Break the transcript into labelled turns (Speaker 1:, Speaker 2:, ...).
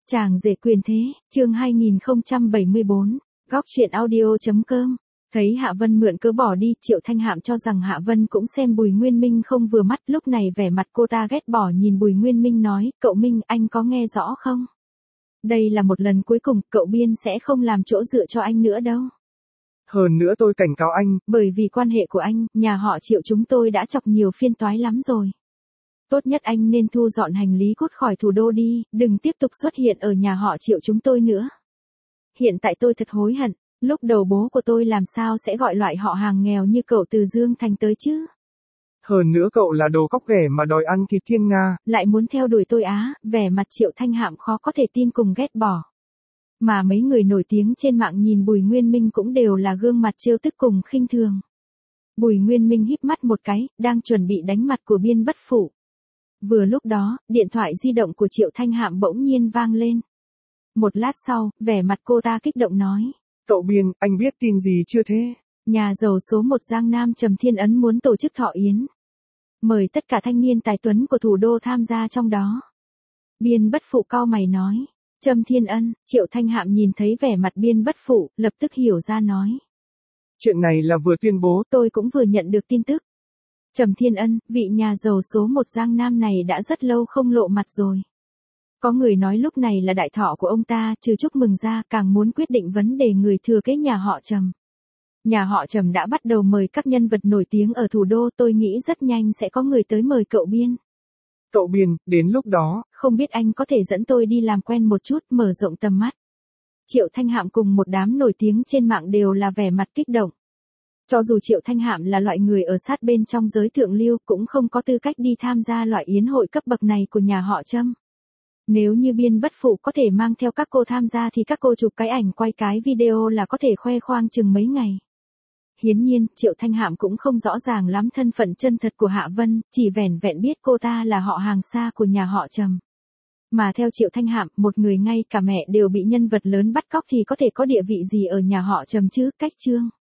Speaker 1: Chàng rể quyền thế, chương 2074, góc truyện audio.com. Thấy Hạ Vân mượn cớ bỏ đi, Triệu Thanh Hạm cho rằng Hạ Vân cũng xem Bùi Nguyên Minh không vừa mắt, lúc này vẻ mặt cô ta ghét bỏ nhìn Bùi Nguyên Minh nói, cậu Minh, anh có nghe rõ không? Đây là một lần cuối cùng, cậu Biên sẽ không làm chỗ dựa cho anh nữa đâu.
Speaker 2: Hơn nữa tôi cảnh cáo anh.
Speaker 1: Bởi vì quan hệ của anh, nhà họ Triệu chúng tôi đã chọc nhiều phiên toái lắm rồi. Tốt nhất anh nên thu dọn hành lý cút khỏi thủ đô đi, đừng tiếp tục xuất hiện ở nhà họ Triệu chúng tôi nữa. Hiện tại tôi thật hối hận, lúc đầu bố của tôi làm sao sẽ gọi loại họ hàng nghèo như cậu từ Dương Thành tới chứ?
Speaker 2: Hơn nữa cậu là đồ cóc ghẻ mà đòi ăn thịt thiên nga.
Speaker 1: Lại muốn theo đuổi tôi á, vẻ mặt Triệu Thanh Hạm khó có thể tin cùng ghét bỏ. Mà mấy người nổi tiếng trên mạng nhìn Bùi Nguyên Minh cũng đều là gương mặt trêu tức cùng khinh thường. Bùi Nguyên Minh híp mắt một cái, đang chuẩn bị đánh mặt của Biên Bất Phụ. Vừa lúc đó, điện thoại di động của Triệu Thanh Hạm bỗng nhiên vang lên. Một lát sau, vẻ mặt cô ta kích động nói.
Speaker 2: Cậu Biên, anh biết tin gì chưa thế?
Speaker 1: Nhà giàu số 1 Giang Nam Trầm Thiên Ấn muốn tổ chức thọ yến. Mời tất cả thanh niên tài tuấn của thủ đô tham gia trong đó. Biên Bất Phụ cau mày nói. Trầm Thiên Ân, Triệu Thanh Hạm nhìn thấy vẻ mặt Biên Bất Phụ, lập tức hiểu ra nói.
Speaker 2: Chuyện này là vừa tuyên bố.
Speaker 1: Tôi cũng vừa nhận được tin tức. Trầm Thiên Ân, vị nhà giàu số 1 Giang Nam này đã rất lâu không lộ mặt rồi. Có người nói lúc này là đại thọ của ông ta, trừ chúc mừng ra, càng muốn quyết định vấn đề người thừa kế nhà họ Trầm. Nhà họ Trầm đã bắt đầu mời các nhân vật nổi tiếng ở thủ đô, tôi nghĩ rất nhanh sẽ có người tới mời cậu Biên.
Speaker 2: Cậu Biên, đến lúc đó,
Speaker 1: không biết anh có thể dẫn tôi đi làm quen một chút, mở rộng tầm mắt. Triệu Thanh Hạm cùng một đám nổi tiếng trên mạng đều là vẻ mặt kích động. Cho dù Triệu Thanh Hạm là loại người ở sát bên trong giới thượng lưu cũng không có tư cách đi tham gia loại yến hội cấp bậc này của nhà họ Trâm. Nếu như Biên Bất Phụ có thể mang theo các cô tham gia thì các cô chụp cái ảnh quay cái video là có thể khoe khoang chừng mấy ngày. Hiển nhiên, Triệu Thanh Hạm cũng không rõ ràng lắm thân phận chân thật của Hạ Vân, chỉ vẻn vẹn biết cô ta là họ hàng xa của nhà họ Trầm. Mà theo Triệu Thanh Hạm, một người ngay cả mẹ đều bị nhân vật lớn bắt cóc thì có thể có địa vị gì ở nhà họ Trầm chứ, cách chương.